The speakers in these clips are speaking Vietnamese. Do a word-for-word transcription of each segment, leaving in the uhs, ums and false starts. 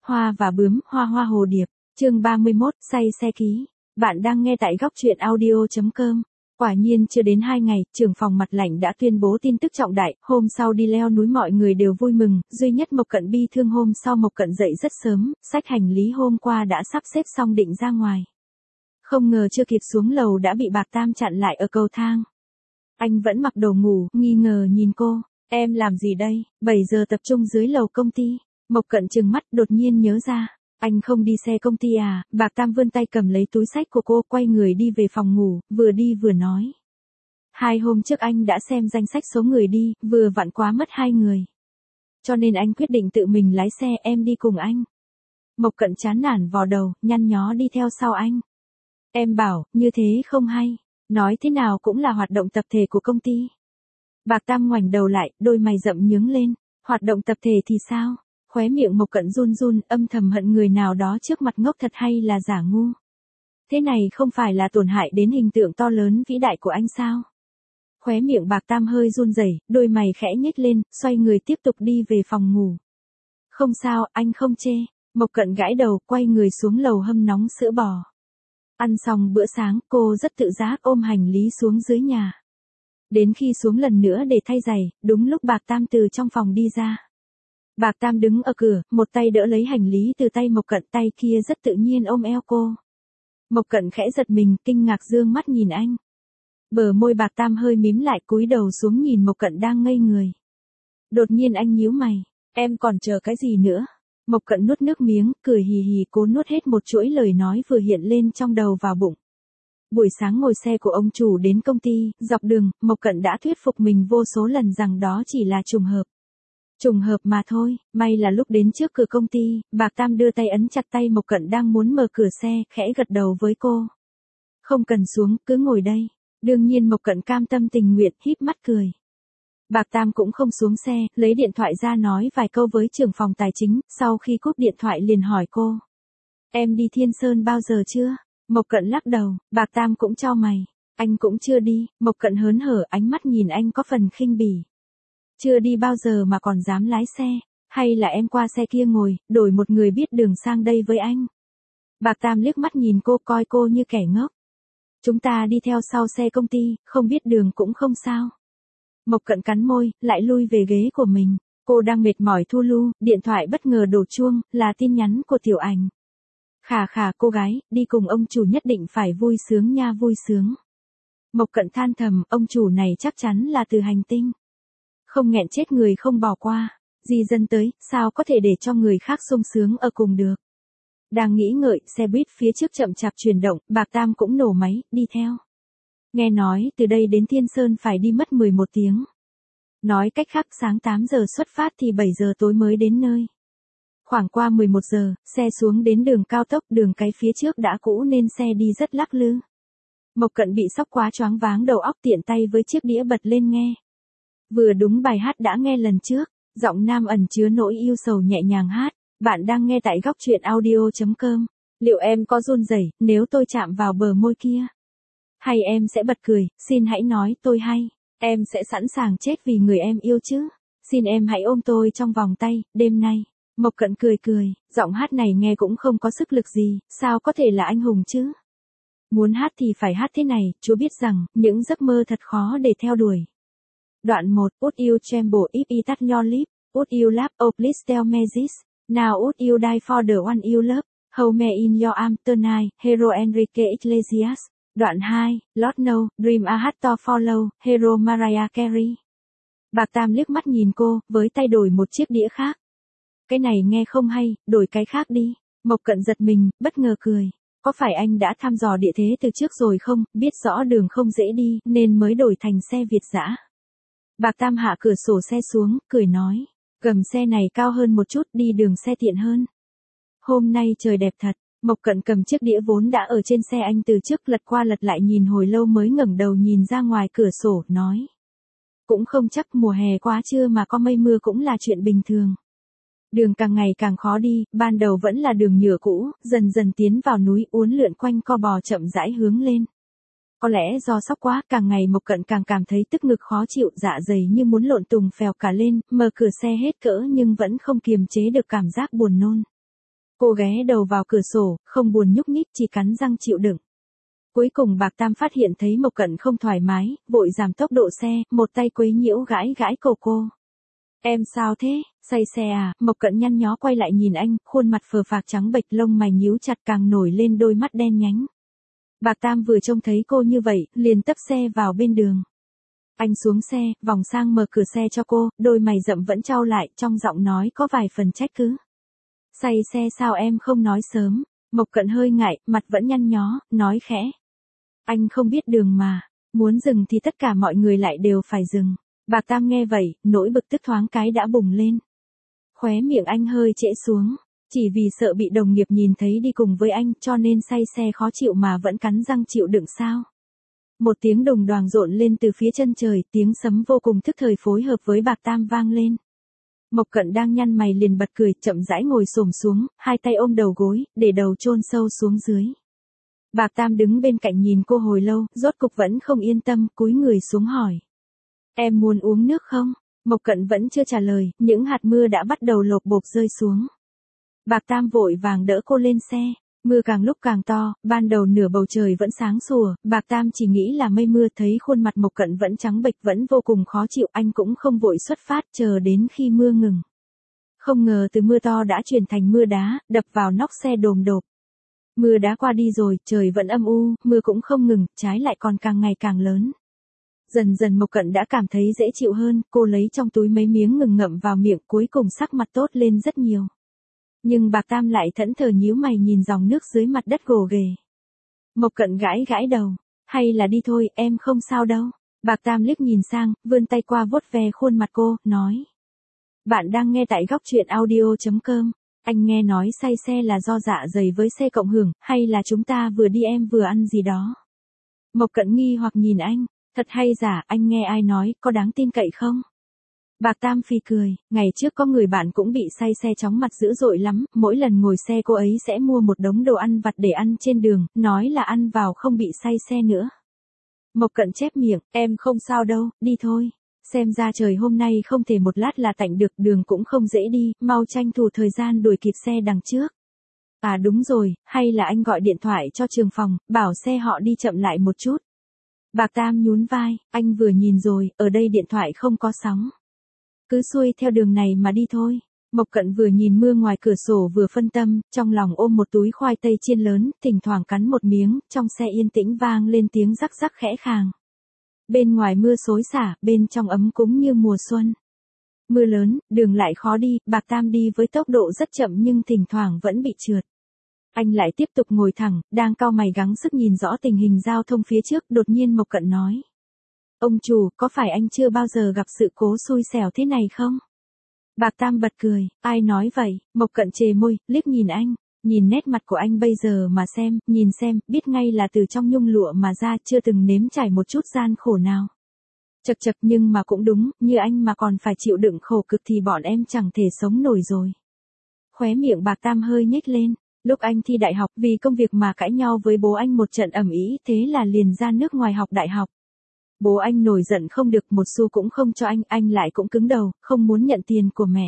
Hoa và bướm, hoa hoa hồ điệp, chương ba mươi mốt, say xe ký. Bạn đang nghe tại góc truyện audio chấm com. Quả nhiên chưa đến hai ngày, trưởng phòng Mặt Lạnh đã tuyên bố tin tức trọng đại, hôm sau đi leo núi mọi người đều vui mừng, duy nhất Mộc Cận bi thương hôm sau Mộc Cận dậy rất sớm, xách hành lý hôm qua đã sắp xếp xong định ra ngoài. Không ngờ chưa kịp xuống lầu đã bị Bạc Tam chặn lại ở cầu thang. Anh vẫn mặc đồ ngủ, nghi ngờ nhìn cô, em làm gì đây, bảy giờ tập trung dưới lầu công ty. Mộc Cận trừng mắt đột nhiên nhớ ra, anh không đi xe công ty à, Bạc Tam vươn tay cầm lấy túi xách của cô quay người đi về phòng ngủ, vừa đi vừa nói. Hai hôm trước anh đã xem danh sách số người đi, vừa vặn quá mất hai người. Cho nên anh quyết định tự mình lái xe em đi cùng anh. Mộc Cận chán nản vò đầu, nhăn nhó đi theo sau anh. Em bảo, như thế không hay, nói thế nào cũng là hoạt động tập thể của công ty. Bạc Tam ngoảnh đầu lại, đôi mày rậm nhướng lên, hoạt động tập thể thì sao? Khóe miệng Mộc Cận run run, âm thầm hận người nào đó trước mặt ngốc thật hay là giả ngu. Thế này không phải là tổn hại đến hình tượng to lớn vĩ đại của anh sao? Khóe miệng Bạc Tam hơi run rẩy, đôi mày khẽ nhếch lên, xoay người tiếp tục đi về phòng ngủ. Không sao, anh không chê. Mộc Cận gãi đầu, quay người xuống lầu hâm nóng sữa bò. Ăn xong bữa sáng, cô rất tự giác ôm hành lý xuống dưới nhà. Đến khi xuống lần nữa để thay giày, đúng lúc Bạc Tam từ trong phòng đi ra. Bạc Tam đứng ở cửa, một tay đỡ lấy hành lý từ tay Mộc Cận, tay kia rất tự nhiên ôm eo cô. Mộc Cận khẽ giật mình, kinh ngạc dương mắt nhìn anh. Bờ môi Bạc Tam hơi mím lại, cúi đầu xuống nhìn Mộc Cận đang ngây người. Đột nhiên anh nhíu mày, em còn chờ cái gì nữa? Mộc Cận nuốt nước miếng, cười hì hì cố nuốt hết một chuỗi lời nói vừa hiện lên trong đầu vào bụng. Buổi sáng ngồi xe của ông chủ đến công ty, dọc đường, Mộc Cận đã thuyết phục mình vô số lần rằng đó chỉ là trùng hợp. Trùng hợp mà thôi, may là lúc đến trước cửa công ty, Bạc Tam đưa tay ấn chặt tay Mộc Cận đang muốn mở cửa xe, khẽ gật đầu với cô. Không cần xuống, cứ ngồi đây. Đương nhiên Mộc Cận cam tâm tình nguyện, híp mắt cười. Bạc Tam cũng không xuống xe, lấy điện thoại ra nói vài câu với trưởng phòng tài chính, sau khi cúp điện thoại liền hỏi cô. Em đi Thiên Sơn bao giờ chưa? Mộc Cận lắc đầu, Bạc Tam cũng chau mày. Anh cũng chưa đi, Mộc Cận hớn hở, ánh mắt nhìn anh có phần khinh bỉ. Chưa đi bao giờ mà còn dám lái xe, hay là em qua xe kia ngồi, đổi một người biết đường sang đây với anh. Bạc Tam liếc mắt nhìn cô, coi cô như kẻ ngốc. Chúng ta đi theo sau xe công ty, không biết đường cũng không sao. Mộc Cận cắn môi, lại lui về ghế của mình. Cô đang mệt mỏi thu lu, điện thoại bất ngờ đổ chuông, là tin nhắn của Tiểu Ảnh. Khà khà cô gái, đi cùng ông chủ nhất định phải vui sướng nha vui sướng. Mộc Cận than thầm, ông chủ này chắc chắn là từ hành tinh. Không nghẹn chết người không bỏ qua, di dân tới, sao có thể để cho người khác sung sướng ở cùng được. Đang nghĩ ngợi, xe buýt phía trước chậm chạp chuyển động, Bạc Tam cũng nổ máy, đi theo. Nghe nói, từ đây đến Thiên Sơn phải đi mất mười một tiếng. Nói cách khác sáng tám giờ xuất phát thì bảy giờ tối mới đến nơi. Khoảng qua mười một giờ, xe xuống đến đường cao tốc, đường cái phía trước đã cũ nên xe đi rất lắc lư. Mộc Cận bị sốc quá choáng váng đầu óc, tiện tay với chiếc đĩa bật lên nghe. Vừa đúng bài hát đã nghe lần trước, giọng nam ẩn chứa nỗi yêu sầu nhẹ nhàng hát. Bạn đang nghe tại góc truyện audio chấm com. Liệu em có run rẩy nếu tôi chạm vào bờ môi kia? Hay em sẽ bật cười, xin hãy nói tôi hay. Em sẽ sẵn sàng chết vì người em yêu chứ. Xin em hãy ôm tôi trong vòng tay, đêm nay. Mộc Cận cười cười, giọng hát này nghe cũng không có sức lực gì, sao có thể là anh hùng chứ? Muốn hát thì phải hát thế này, Chúa biết rằng, những giấc mơ thật khó để theo đuổi. Đoạn một, Would you tremble if I touch your lip? Would you laugh? Oh please tell me this. Now would you die for the one you love? Hold me in your arms tonight, Hero Enrique Iglesias. Đoạn hai, Lord No, Dream a Heart to Follow, Hero Mariah Carey. Bạc Tam liếc mắt nhìn cô, với tay đổi một chiếc đĩa khác. Cái này nghe không hay, đổi cái khác đi. Mộc Cận giật mình, bất ngờ cười. Có phải anh đã thăm dò địa thế từ trước rồi không, biết rõ đường không dễ đi, nên mới đổi thành xe Việt dã. Bạc Tam hạ cửa sổ xe xuống, cười nói. Gầm xe này cao hơn một chút, đi đường xe tiện hơn. Hôm nay trời đẹp thật. Mộc Cận cầm chiếc đĩa vốn đã ở trên xe anh từ trước, lật qua lật lại nhìn hồi lâu mới ngẩng đầu nhìn ra ngoài cửa sổ, nói. Cũng không chắc, mùa hè quá trưa mà có mây mưa cũng là chuyện bình thường. Đường càng ngày càng khó đi, ban đầu vẫn là đường nhựa cũ, dần dần tiến vào núi, uốn lượn quanh co bò chậm rãi hướng lên. Có lẽ do sốc quá, càng ngày Mộc Cận càng cảm thấy tức ngực khó chịu, dạ dày như muốn lộn tùng phèo cả lên, mở cửa xe hết cỡ nhưng vẫn không kiềm chế được cảm giác buồn nôn. Cô ghé đầu vào cửa sổ, không buồn nhúc nhích, chỉ cắn răng chịu đựng. Cuối cùng Bạc Tam phát hiện thấy Mộc Cận không thoải mái, vội giảm tốc độ xe, một tay quấy nhiễu gãi gãi cổ cô. Em sao thế, say xe à? Mộc Cận nhăn nhó quay lại nhìn anh, khuôn mặt phờ phạc trắng bệch, lông mày nhíu chặt càng nổi lên đôi mắt đen nhánh. Bạc Tam vừa trông thấy cô như vậy, liền tấp xe vào bên đường. Anh xuống xe, vòng sang mở cửa xe cho cô, đôi mày rậm vẫn chau lại, trong giọng nói có vài phần trách cứ. Say xe sao em không nói sớm? Mộc Cận hơi ngại, mặt vẫn nhăn nhó, nói khẽ. Anh không biết đường mà, muốn dừng thì tất cả mọi người lại đều phải dừng. Bạc Tam nghe vậy, nỗi bực tức thoáng cái đã bùng lên. Khóe miệng anh hơi trễ xuống, chỉ vì sợ bị đồng nghiệp nhìn thấy đi cùng với anh cho nên say xe khó chịu mà vẫn cắn răng chịu đựng sao. Một tiếng đồng đoàng rộn lên từ phía chân trời, tiếng sấm vô cùng thức thời phối hợp với Bạc Tam vang lên. Mộc Cận đang nhăn mày liền bật cười, chậm rãi ngồi xổm xuống, hai tay ôm đầu gối, để đầu chôn sâu xuống dưới. Bạc Tam đứng bên cạnh nhìn cô hồi lâu, rốt cục vẫn không yên tâm, cúi người xuống hỏi. Em muốn uống nước không? Mộc Cận vẫn chưa trả lời, những hạt mưa đã bắt đầu lộp bộp rơi xuống. Bạc Tam vội vàng đỡ cô lên xe. Mưa càng lúc càng to, ban đầu nửa bầu trời vẫn sáng sủa, Bạc Tam chỉ nghĩ là mây mưa, thấy khuôn mặt Mộc Cận vẫn trắng bệch vẫn vô cùng khó chịu, anh cũng không vội xuất phát, chờ đến khi mưa ngừng. Không ngờ từ mưa to đã chuyển thành mưa đá, đập vào nóc xe đồm đột. Mưa đá qua đi rồi, trời vẫn âm u, mưa cũng không ngừng, trái lại còn càng ngày càng lớn. Dần dần Mộc Cận đã cảm thấy dễ chịu hơn, cô lấy trong túi mấy miếng ngừng ngậm vào miệng, cuối cùng sắc mặt tốt lên rất nhiều. Nhưng Bạc Tam lại thẫn thờ nhíu mày nhìn dòng nước dưới mặt đất gồ ghề. Mộc Cận gãi gãi đầu, hay là đi thôi, em không sao đâu. Bạc Tam liếc nhìn sang, vươn tay qua vuốt ve khuôn mặt cô, nói. Bạn đang nghe tại góc truyện audio chấm com. Anh nghe nói say xe là do dạ dày với xe cộng hưởng, hay là chúng ta vừa đi em vừa ăn gì đó? Mộc Cận nghi hoặc nhìn anh, thật hay giả, anh nghe ai nói, có đáng tin cậy không? Bạc Tam phì cười, ngày trước có người bạn cũng bị say xe chóng mặt dữ dội lắm, mỗi lần ngồi xe cô ấy sẽ mua một đống đồ ăn vặt để ăn trên đường, nói là ăn vào không bị say xe nữa. Mộc Cận chép miệng, em không sao đâu, đi thôi. Xem ra trời hôm nay không thể một lát là tạnh được, đường cũng không dễ đi, mau tranh thủ thời gian đuổi kịp xe đằng trước. À đúng rồi, hay là anh gọi điện thoại cho trường phòng, bảo xe họ đi chậm lại một chút. Bạc Tam nhún vai, anh vừa nhìn rồi, ở đây điện thoại không có sóng. Cứ xuôi theo đường này mà đi thôi. Mộc Cận vừa nhìn mưa ngoài cửa sổ vừa phân tâm, trong lòng ôm một túi khoai tây chiên lớn, thỉnh thoảng cắn một miếng, trong xe yên tĩnh vang lên tiếng rắc rắc khẽ khàng. Bên ngoài mưa xối xả, bên trong ấm cúng như mùa xuân. Mưa lớn, đường lại khó đi, Bạc Tam đi với tốc độ rất chậm nhưng thỉnh thoảng vẫn bị trượt. Anh lại tiếp tục ngồi thẳng, đang cau mày gắng sức nhìn rõ tình hình giao thông phía trước, đột nhiên Mộc Cận nói. Ông chủ, có phải anh chưa bao giờ gặp sự cố xui xẻo thế này không? Bạc Tam bật cười, ai nói vậy? Mộc Cận chề môi, liếc nhìn anh, nhìn nét mặt của anh bây giờ mà xem, nhìn xem, biết ngay là từ trong nhung lụa mà ra, chưa từng nếm trải một chút gian khổ nào. Chật chật, nhưng mà cũng đúng, như anh mà còn phải chịu đựng khổ cực thì bọn em chẳng thể sống nổi rồi. Khóe miệng Bạc Tam hơi nhếch lên, lúc anh thi đại học vì công việc mà cãi nhau với bố anh một trận ầm ĩ, thế là liền ra nước ngoài học đại học. Bố anh nổi giận không được, một xu cũng không cho anh, anh lại cũng cứng đầu, không muốn nhận tiền của mẹ.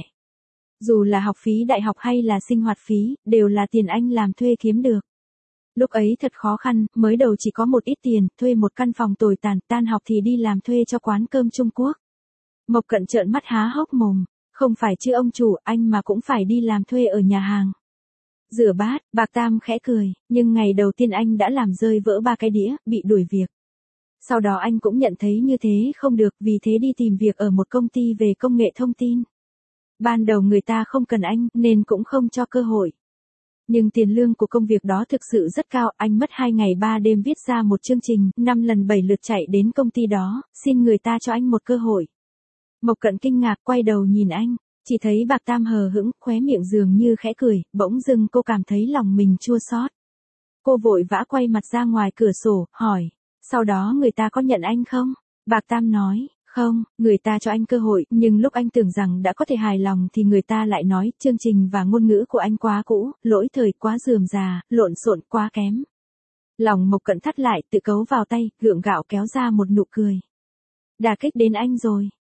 Dù là học phí đại học hay là sinh hoạt phí, đều là tiền anh làm thuê kiếm được. Lúc ấy thật khó khăn, mới đầu chỉ có một ít tiền, thuê một căn phòng tồi tàn, tan học thì đi làm thuê cho quán cơm Trung Quốc. Mộc Cận trợn mắt há hốc mồm, không phải chứ ông chủ, anh mà cũng phải đi làm thuê ở nhà hàng. Rửa bát, Bạc Tam khẽ cười, nhưng ngày đầu tiên anh đã làm rơi vỡ ba cái đĩa, bị đuổi việc. Sau đó anh cũng nhận thấy như thế không được, vì thế đi tìm việc ở một công ty về công nghệ thông tin. Ban đầu người ta không cần anh, nên cũng không cho cơ hội. Nhưng tiền lương của công việc đó thực sự rất cao, anh mất hai ngày ba đêm viết ra một chương trình, năm lần bảy lượt chạy đến công ty đó, xin người ta cho anh một cơ hội. Mộc Cận kinh ngạc quay đầu nhìn anh, chỉ thấy Bạc Tam hờ hững, khóe miệng dường như khẽ cười, bỗng dưng cô cảm thấy lòng mình chua xót. Cô vội vã quay mặt ra ngoài cửa sổ, hỏi, sau đó người ta có nhận anh không? Bạc Tam nói, không, người ta cho anh cơ hội, nhưng lúc anh tưởng rằng đã có thể hài lòng thì người ta lại nói, chương trình và ngôn ngữ của anh quá cũ, lỗi thời quá rườm rà, lộn xộn quá kém. Lòng Mộc Cận thắt lại, tự cấu vào tay, gượng gạo kéo ra một nụ cười. Đả kích đến anh rồi.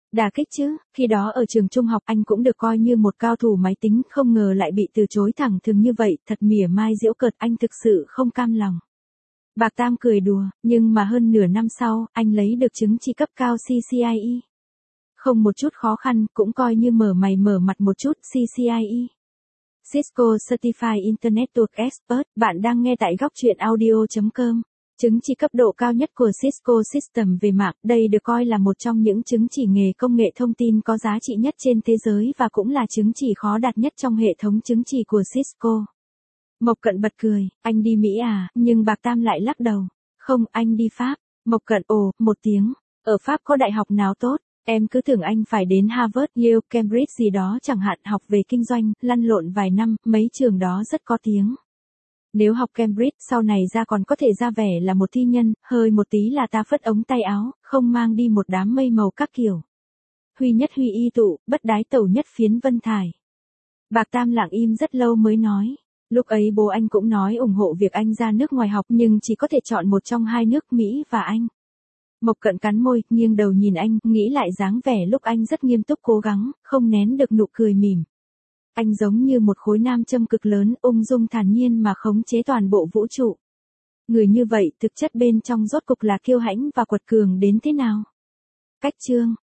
Đả kích chứ, khi đó ở trường trung học anh cũng được coi như một cao thủ máy tính, không ngờ lại bị từ chối thẳng thừng như vậy, thật mỉa mai giễu cợt, anh thực sự không cam lòng. Bạc Tam cười đùa, nhưng mà hơn nửa năm sau, anh lấy được chứng chỉ cấp cao xê xê i e. Không một chút khó khăn, cũng coi như mở mày mở mặt một chút, xê xê i e. Cisco Certified Internet Network Expert, bạn đang nghe tại góc truyện audio chấm com. Chứng chỉ cấp độ cao nhất của Cisco System về mạng, đây được coi là một trong những chứng chỉ nghề công nghệ thông tin có giá trị nhất trên thế giới và cũng là chứng chỉ khó đạt nhất trong hệ thống chứng chỉ của Cisco. Mộc Cận bật cười, anh đi Mỹ à, nhưng Bạc Tam lại lắc đầu. Không, anh đi Pháp. Mộc Cận ồ, một tiếng. Ở Pháp có đại học nào tốt? Em cứ tưởng anh phải đến Harvard, Yale, Cambridge gì đó chẳng hạn, học về kinh doanh, lăn lộn vài năm, mấy trường đó rất có tiếng. Nếu học Cambridge sau này ra còn có thể ra vẻ là một thi nhân, hơi một tí là ta phất ống tay áo, không mang đi một đám mây màu các kiểu. Huy nhất huy y tụ, bất đái tẩu nhất phiến vân thải. Bạc Tam lặng im rất lâu mới nói. Lúc ấy bố anh cũng nói ủng hộ việc anh ra nước ngoài học nhưng chỉ có thể chọn một trong hai nước Mỹ và Anh. Mộc Cận cắn môi, nghiêng đầu nhìn anh, nghĩ lại dáng vẻ lúc anh rất nghiêm túc cố gắng, không nén được nụ cười mỉm. Anh giống như một khối nam châm cực lớn, ung dung thản nhiên mà khống chế toàn bộ vũ trụ. Người như vậy thực chất bên trong rốt cục là kiêu hãnh và quật cường đến thế nào? Cách chương